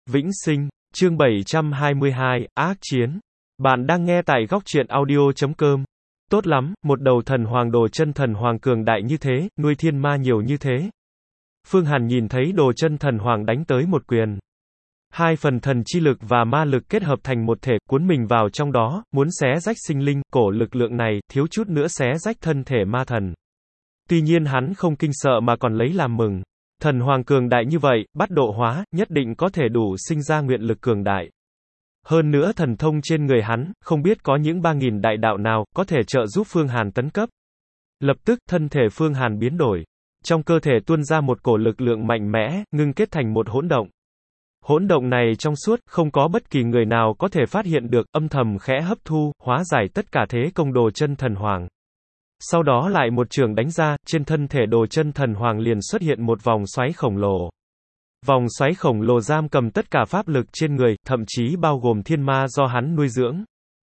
Vĩnh Sinh, chương 722, Ác Chiến. Bạn đang nghe tại góc truyện audio.com. Tốt lắm, một đầu thần hoàng đồ chân thần hoàng cường đại như thế, nuôi thiên ma nhiều như thế. Phương Hàn nhìn thấy đồ chân thần hoàng đánh tới một quyền. Hai phần thần chi lực và ma lực kết hợp thành một thể, cuốn mình vào trong đó, muốn xé rách sinh linh, cổ lực lượng này, thiếu chút nữa xé rách thân thể ma thần. Tuy nhiên hắn không kinh sợ mà còn lấy làm mừng. Thần hoàng cường đại như vậy, bắt độ hóa, nhất định có thể đủ sinh ra nguyện lực cường đại. Hơn nữa thần thông trên người hắn, không biết có những 3.000 đại đạo nào, có thể trợ giúp Phương Hàn tấn cấp. Lập tức, thân thể Phương Hàn biến đổi. Trong cơ thể tuôn ra một cổ lực lượng mạnh mẽ, ngưng kết thành một hỗn động. Hỗn động này trong suốt, không có bất kỳ người nào có thể phát hiện được, âm thầm khẽ hấp thu, hóa giải tất cả thế công đồ chân thần hoàng. Sau đó lại một trường đánh ra, trên thân thể đồ chân thần hoàng liền xuất hiện một vòng xoáy khổng lồ. Vòng xoáy khổng lồ giam cầm tất cả pháp lực trên người, thậm chí bao gồm thiên ma do hắn nuôi dưỡng.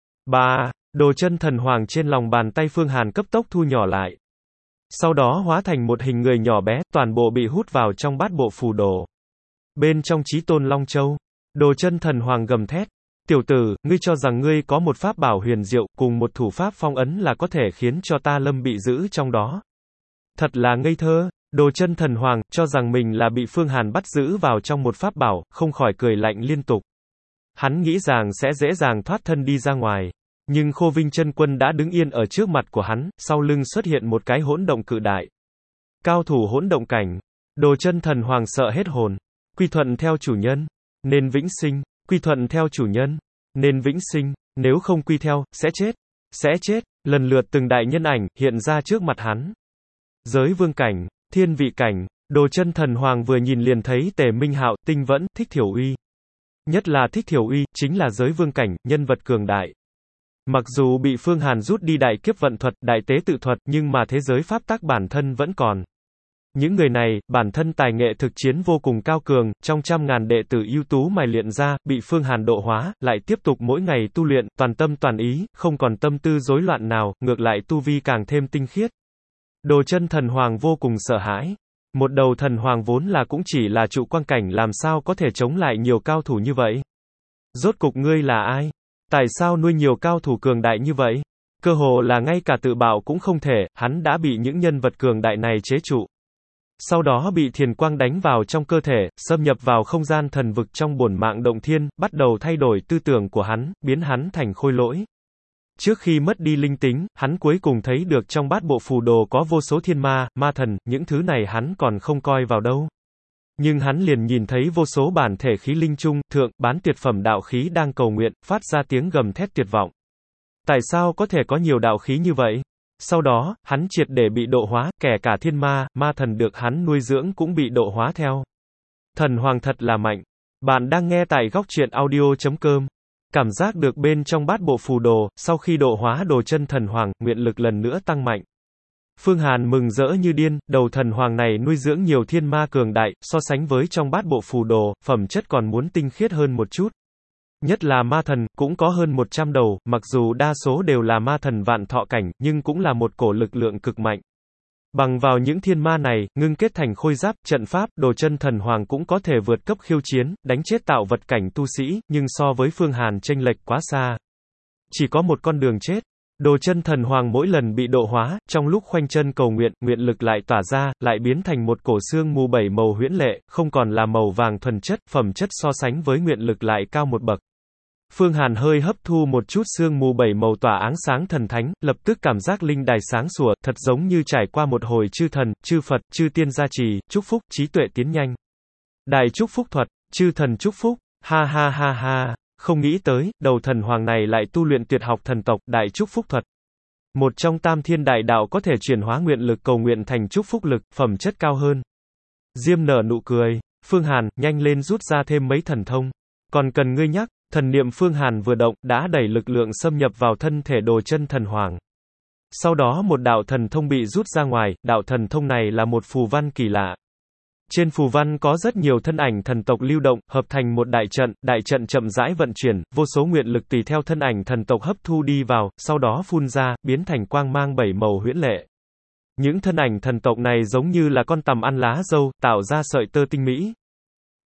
Đồ chân thần hoàng trên lòng bàn tay Phương Hàn cấp tốc thu nhỏ lại. Sau đó hóa thành một hình người nhỏ bé, toàn bộ bị hút vào trong bát bộ phù đồ. Bên trong Chí Tôn Long Châu, đồ chân thần hoàng gầm thét. Tiểu tử, ngươi cho rằng ngươi có một pháp bảo huyền diệu, cùng một thủ pháp phong ấn là có thể khiến cho ta lâm bị giữ trong đó. Thật là ngây thơ, đồ chân thần hoàng, cho rằng mình là bị Phương Hàn bắt giữ vào trong một pháp bảo, không khỏi cười lạnh liên tục. Hắn nghĩ rằng sẽ dễ dàng thoát thân đi ra ngoài. Nhưng Khô Vinh Chân Quân đã đứng yên ở trước mặt của hắn, sau lưng xuất hiện một cái hỗn động cự đại. Cao thủ hỗn động cảnh. Đồ chân thần hoàng sợ hết hồn. Quy thuận theo chủ nhân, nên vĩnh sinh. Quy thuận theo chủ nhân, nên vĩnh sinh, nếu không quy theo, sẽ chết, lần lượt từng đại nhân ảnh, hiện ra trước mặt hắn. Giới vương cảnh, thiên vị cảnh, đồ chân thần hoàng vừa nhìn liền thấy Tề Minh Hạo, Tinh Vẫn, Thích Thiểu Uy. Nhất là Thích Thiểu Uy, chính là giới vương cảnh, nhân vật cường đại. Mặc dù bị Phương Hàn rút đi đại kiếp vận thuật, đại tế tự thuật, nhưng mà thế giới pháp tắc bản thân vẫn còn. Những người này, bản thân tài nghệ thực chiến vô cùng cao cường, trong trăm ngàn đệ tử ưu tú mài luyện ra, bị Phương Hàn độ hóa, lại tiếp tục mỗi ngày tu luyện, toàn tâm toàn ý, không còn tâm tư rối loạn nào, ngược lại tu vi càng thêm tinh khiết. Đồ chân thần hoàng vô cùng sợ hãi. Một đầu thần hoàng vốn là cũng chỉ là trụ quang cảnh, làm sao có thể chống lại nhiều cao thủ như vậy? Rốt cục ngươi là ai? Tại sao nuôi nhiều cao thủ cường đại như vậy? Cơ hồ là ngay cả tự bạo cũng không thể, hắn đã bị những nhân vật cường đại này chế trụ. Sau đó bị thiền quang đánh vào trong cơ thể, xâm nhập vào không gian thần vực trong bổn mạng động thiên, bắt đầu thay đổi tư tưởng của hắn, biến hắn thành khôi lỗi. Trước khi mất đi linh tính, hắn cuối cùng thấy được trong bát bộ phù đồ có vô số thiên ma, ma thần, những thứ này hắn còn không coi vào đâu. Nhưng hắn liền nhìn thấy vô số bản thể khí linh trung, thượng, bán tuyệt phẩm đạo khí đang cầu nguyện, phát ra tiếng gầm thét tuyệt vọng. Tại sao có thể có nhiều đạo khí như vậy? Sau đó, hắn triệt để bị độ hóa, kể cả thiên ma, ma thần được hắn nuôi dưỡng cũng bị độ hóa theo. Thần hoàng thật là mạnh. Bạn đang nghe tại góc truyện audio.com. Cảm giác được bên trong bát bộ phù đồ, sau khi độ hóa đồ chân thần hoàng, nguyện lực lần nữa tăng mạnh. Phương Hàn mừng rỡ như điên, đầu thần hoàng này nuôi dưỡng nhiều thiên ma cường đại, so sánh với trong bát bộ phù đồ, phẩm chất còn muốn tinh khiết hơn một chút. Nhất là ma thần, cũng có hơn 100 đầu, mặc dù đa số đều là ma thần vạn thọ cảnh, nhưng cũng là một cổ lực lượng cực mạnh. Bằng vào những thiên ma này, ngưng kết thành khôi giáp, trận pháp, đồ chân thần hoàng cũng có thể vượt cấp khiêu chiến, đánh chết tạo vật cảnh tu sĩ, nhưng so với Phương Hàn chênh lệch quá xa. Chỉ có một con đường chết. Đồ chân thần hoàng mỗi lần bị độ hóa, trong lúc khoanh chân cầu nguyện, nguyện lực lại tỏa ra, lại biến thành một cổ xương mù 7 màu huyễn lệ, không còn là màu vàng thuần chất, phẩm chất so sánh với nguyện lực lại cao một bậc. Phương Hàn hơi hấp thu một chút sương mù 7 màu tỏa áng sáng thần thánh, lập tức cảm giác linh đài sáng sủa, thật giống như trải qua một hồi chư thần, chư Phật, chư tiên gia trì, chúc phúc, trí tuệ tiến nhanh. Đài chúc phúc thuật, chư thần chúc phúc, ha ha ha ha, không nghĩ tới, đầu thần hoàng này lại tu luyện tuyệt học thần tộc, đại chúc phúc thuật. Một trong tam thiên đại đạo có thể chuyển hóa nguyện lực cầu nguyện thành chúc phúc lực, phẩm chất cao hơn. Diêm nở nụ cười, Phương Hàn, nhanh lên rút ra thêm mấy thần thông. Còn cần ngươi nhắc. Thần niệm Phương Hàn vừa động, đã đẩy lực lượng xâm nhập vào thân thể đồ chân thần hoàng. Sau đó một đạo thần thông bị rút ra ngoài, đạo thần thông này là một phù văn kỳ lạ. Trên phù văn có rất nhiều thân ảnh thần tộc lưu động, hợp thành một đại trận chậm rãi vận chuyển, vô số nguyện lực tùy theo thân ảnh thần tộc hấp thu đi vào, sau đó phun ra, biến thành quang mang 7 màu huyễn lệ. Những thân ảnh thần tộc này giống như là con tằm ăn lá dâu, tạo ra sợi tơ tinh mỹ.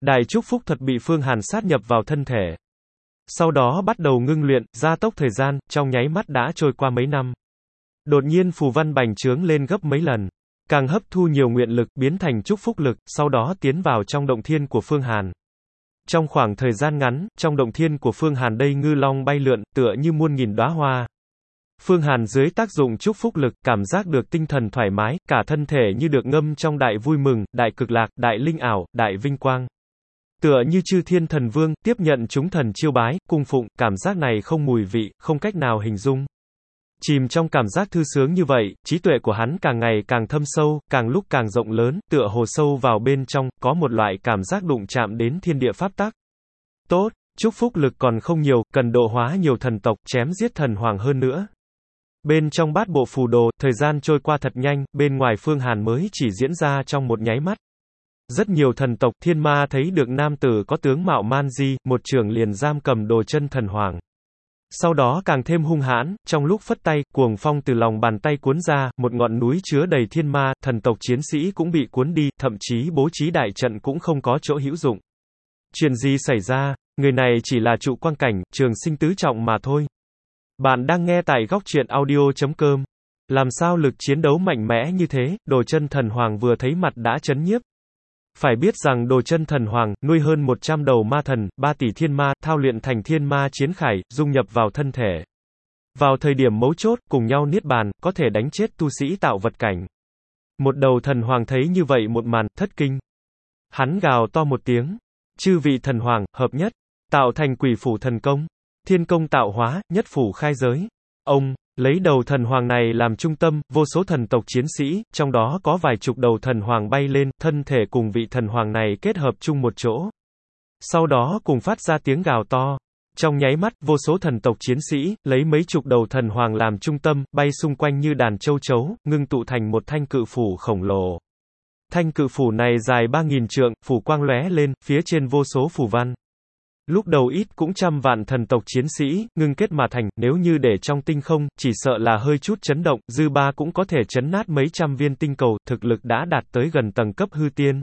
Đại chúc phúc thuật bị Phương Hàn sát nhập vào thân thể. Sau đó bắt đầu ngưng luyện, gia tốc thời gian, trong nháy mắt đã trôi qua mấy năm. Đột nhiên phù văn bành trướng lên gấp mấy lần. Càng hấp thu nhiều nguyện lực, biến thành chúc phúc lực, sau đó tiến vào trong động thiên của Phương Hàn. Trong khoảng thời gian ngắn, trong động thiên của Phương Hàn đây ngư long bay lượn, tựa như muôn nghìn đóa hoa. Phương Hàn dưới tác dụng chúc phúc lực, cảm giác được tinh thần thoải mái, cả thân thể như được ngâm trong đại vui mừng, đại cực lạc, đại linh ảo, đại vinh quang. Tựa như chư thiên thần vương, tiếp nhận chúng thần chiêu bái, cung phụng, cảm giác này không mùi vị, không cách nào hình dung. Chìm trong cảm giác thư sướng như vậy, trí tuệ của hắn càng ngày càng thâm sâu, càng lúc càng rộng lớn, tựa hồ sâu vào bên trong, có một loại cảm giác đụng chạm đến thiên địa pháp tắc. Tốt, chúc phúc lực còn không nhiều, cần độ hóa nhiều thần tộc, chém giết thần hoàng hơn nữa. Bên trong bát bộ phù đồ, thời gian trôi qua thật nhanh, bên ngoài Phương Hàn mới chỉ diễn ra trong một nháy mắt. Rất nhiều thần tộc, thiên ma thấy được nam tử có tướng mạo man di, một trường liền giam cầm Đồ Chân thần hoàng. Sau đó càng thêm hung hãn, trong lúc phất tay, cuồng phong từ lòng bàn tay cuốn ra, một ngọn núi chứa đầy thiên ma, thần tộc chiến sĩ cũng bị cuốn đi, thậm chí bố trí đại trận cũng không có chỗ hữu dụng. Chuyện gì xảy ra? Người này chỉ là trụ quang cảnh, trường sinh tứ trọng mà thôi. Bạn đang nghe tại góc truyện audio.com. Làm sao lực chiến đấu mạnh mẽ như thế? Đồ Chân thần hoàng vừa thấy mặt đã chấn nhiếp. Phải biết rằng Đồ Chân thần hoàng, nuôi hơn 100 đầu ma thần, 3 tỷ thiên ma, thao luyện thành thiên ma chiến khải, dung nhập vào thân thể. Vào thời điểm mấu chốt, cùng nhau niết bàn, có thể đánh chết tu sĩ tạo vật cảnh. Một đầu thần hoàng thấy như vậy một màn, thất kinh. Hắn gào to một tiếng. Chư vị thần hoàng, hợp nhất, tạo thành quỷ phủ thần công. Thiên công tạo hóa, nhất phủ khai giới. Ông, lấy đầu thần hoàng này làm trung tâm, vô số thần tộc chiến sĩ, trong đó có vài chục đầu thần hoàng bay lên, thân thể cùng vị thần hoàng này kết hợp chung một chỗ. Sau đó cùng phát ra tiếng gào to. Trong nháy mắt, vô số thần tộc chiến sĩ, lấy mấy chục đầu thần hoàng làm trung tâm, bay xung quanh như đàn châu chấu, ngưng tụ thành một thanh cự phủ khổng lồ. Thanh cự phủ này dài 3.000 trượng, phủ quang lóe lên, phía trên vô số phù văn. Lúc đầu ít cũng trăm vạn thần tộc chiến sĩ, ngưng kết mà thành, nếu như để trong tinh không, chỉ sợ là hơi chút chấn động, dư ba cũng có thể chấn nát mấy trăm viên tinh cầu, thực lực đã đạt tới gần tầng cấp hư tiên.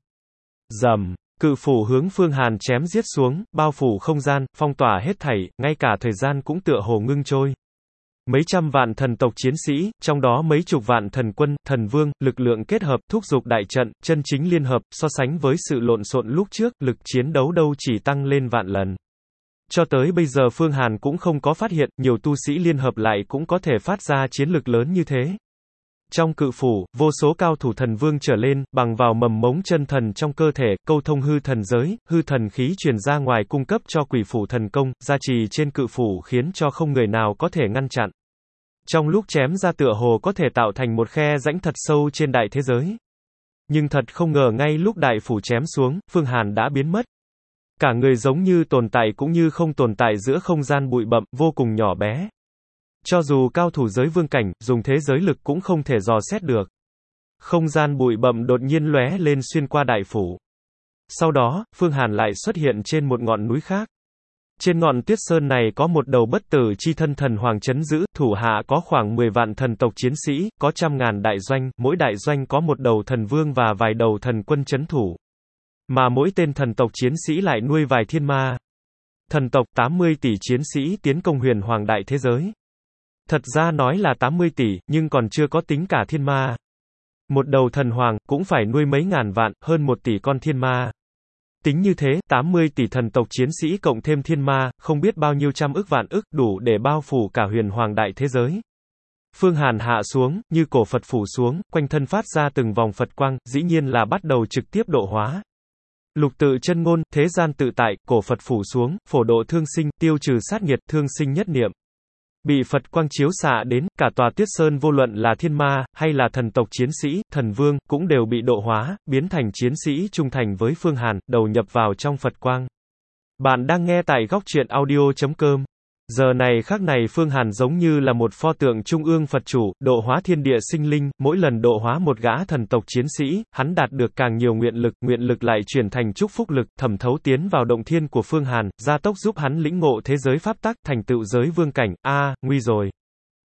Rầm, cự phủ hướng Phương Hàn chém giết xuống, bao phủ không gian, phong tỏa hết thảy, ngay cả thời gian cũng tựa hồ ngưng trôi. Mấy trăm vạn thần tộc chiến sĩ, trong đó mấy chục vạn thần quân, thần vương, lực lượng kết hợp, thúc giục đại trận, chân chính liên hợp, so sánh với sự lộn xộn lúc trước, lực chiến đấu đâu chỉ tăng lên vạn lần. Cho tới bây giờ Phương Hàn cũng không có phát hiện, nhiều tu sĩ liên hợp lại cũng có thể phát ra chiến lực lớn như thế. Trong cự phủ, vô số cao thủ thần vương trở lên, bằng vào mầm mống chân thần trong cơ thể, câu thông hư thần giới, hư thần khí truyền ra ngoài cung cấp cho quỷ phủ thần công, gia trì trên cự phủ khiến cho không người nào có thể ngăn chặn. Trong lúc chém ra tựa hồ có thể tạo thành một khe rãnh thật sâu trên đại thế giới. Nhưng thật không ngờ ngay lúc đại phủ chém xuống, Phương Hàn đã biến mất. Cả người giống như tồn tại cũng như không tồn tại giữa không gian bụi bặm, vô cùng nhỏ bé. Cho dù cao thủ giới vương cảnh, dùng thế giới lực cũng không thể dò xét được. Không gian bụi bặm đột nhiên lóe lên xuyên qua đại phủ. Sau đó, Phương Hàn lại xuất hiện trên một ngọn núi khác. Trên ngọn tuyết sơn này có một đầu bất tử chi thân thần hoàng trấn giữ, thủ hạ có khoảng 10 vạn thần tộc chiến sĩ, có trăm ngàn đại doanh, mỗi đại doanh có một đầu thần vương và vài đầu thần quân trấn thủ. Mà mỗi tên thần tộc chiến sĩ lại nuôi vài thiên ma. Thần tộc 80 tỷ chiến sĩ tiến công huyền hoàng đại thế giới. Thật ra nói là 80 tỷ, nhưng còn chưa có tính cả thiên ma. Một đầu thần hoàng, cũng phải nuôi mấy ngàn vạn, hơn 1 tỷ con thiên ma. Tính như thế, 80 tỷ thần tộc chiến sĩ cộng thêm thiên ma, không biết bao nhiêu trăm ức vạn ức, đủ để bao phủ cả huyền hoàng đại thế giới. Phương Hàn hạ xuống, như cổ Phật phủ xuống, quanh thân phát ra từng vòng Phật quang, dĩ nhiên là bắt đầu trực tiếp độ hóa. Lục tự chân ngôn, thế gian tự tại, cổ Phật phủ xuống, phổ độ thương sinh, tiêu trừ sát nghiệt, thương sinh nhất niệm. Bị Phật quang chiếu xạ đến, cả tòa tuyết sơn vô luận là thiên ma, hay là thần tộc chiến sĩ, thần vương, cũng đều bị độ hóa, biến thành chiến sĩ trung thành với Phương Hàn, đầu nhập vào trong Phật quang. Bạn đang nghe tại góc truyện audio.com. Giờ này khắc này Phương Hàn giống như là một pho tượng trung ương Phật chủ, độ hóa thiên địa sinh linh, mỗi lần độ hóa một gã thần tộc chiến sĩ, hắn đạt được càng nhiều nguyện lực lại chuyển thành chúc phúc lực, thẩm thấu tiến vào động thiên của Phương Hàn, gia tốc giúp hắn lĩnh ngộ thế giới pháp tắc, thành tựu giới vương cảnh, nguy rồi.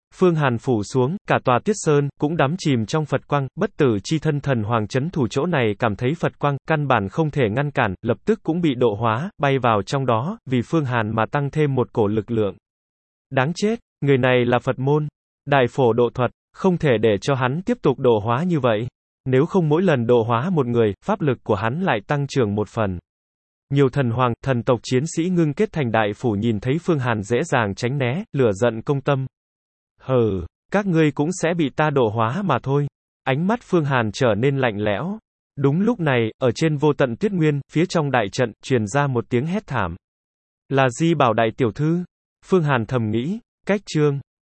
Phương Hàn phủ xuống, cả tòa Tuyết Sơn cũng đắm chìm trong Phật quang, bất tử chi thân thần hoàng chấn thủ chỗ này cảm thấy Phật quang, căn bản không thể ngăn cản, lập tức cũng bị độ hóa, bay vào trong đó, vì Phương Hàn mà tăng thêm một cổ lực lượng. Đáng chết, người này là Phật môn, Đại Phổ độ thuật, không thể để cho hắn tiếp tục độ hóa như vậy. Nếu không mỗi lần độ hóa một người, pháp lực của hắn lại tăng trưởng một phần. Nhiều thần hoàng, thần tộc chiến sĩ ngưng kết thành đại phủ nhìn thấy Phương Hàn dễ dàng tránh né, lửa giận công tâm. Hừ, các ngươi cũng sẽ bị ta độ hóa mà thôi. Ánh mắt Phương Hàn trở nên lạnh lẽo. Đúng lúc này, ở trên vô tận tuyết nguyên, phía trong đại trận, truyền ra một tiếng hét thảm. Là Di Bảo đại tiểu thư? Phương Hàn thầm nghĩ, cách chương.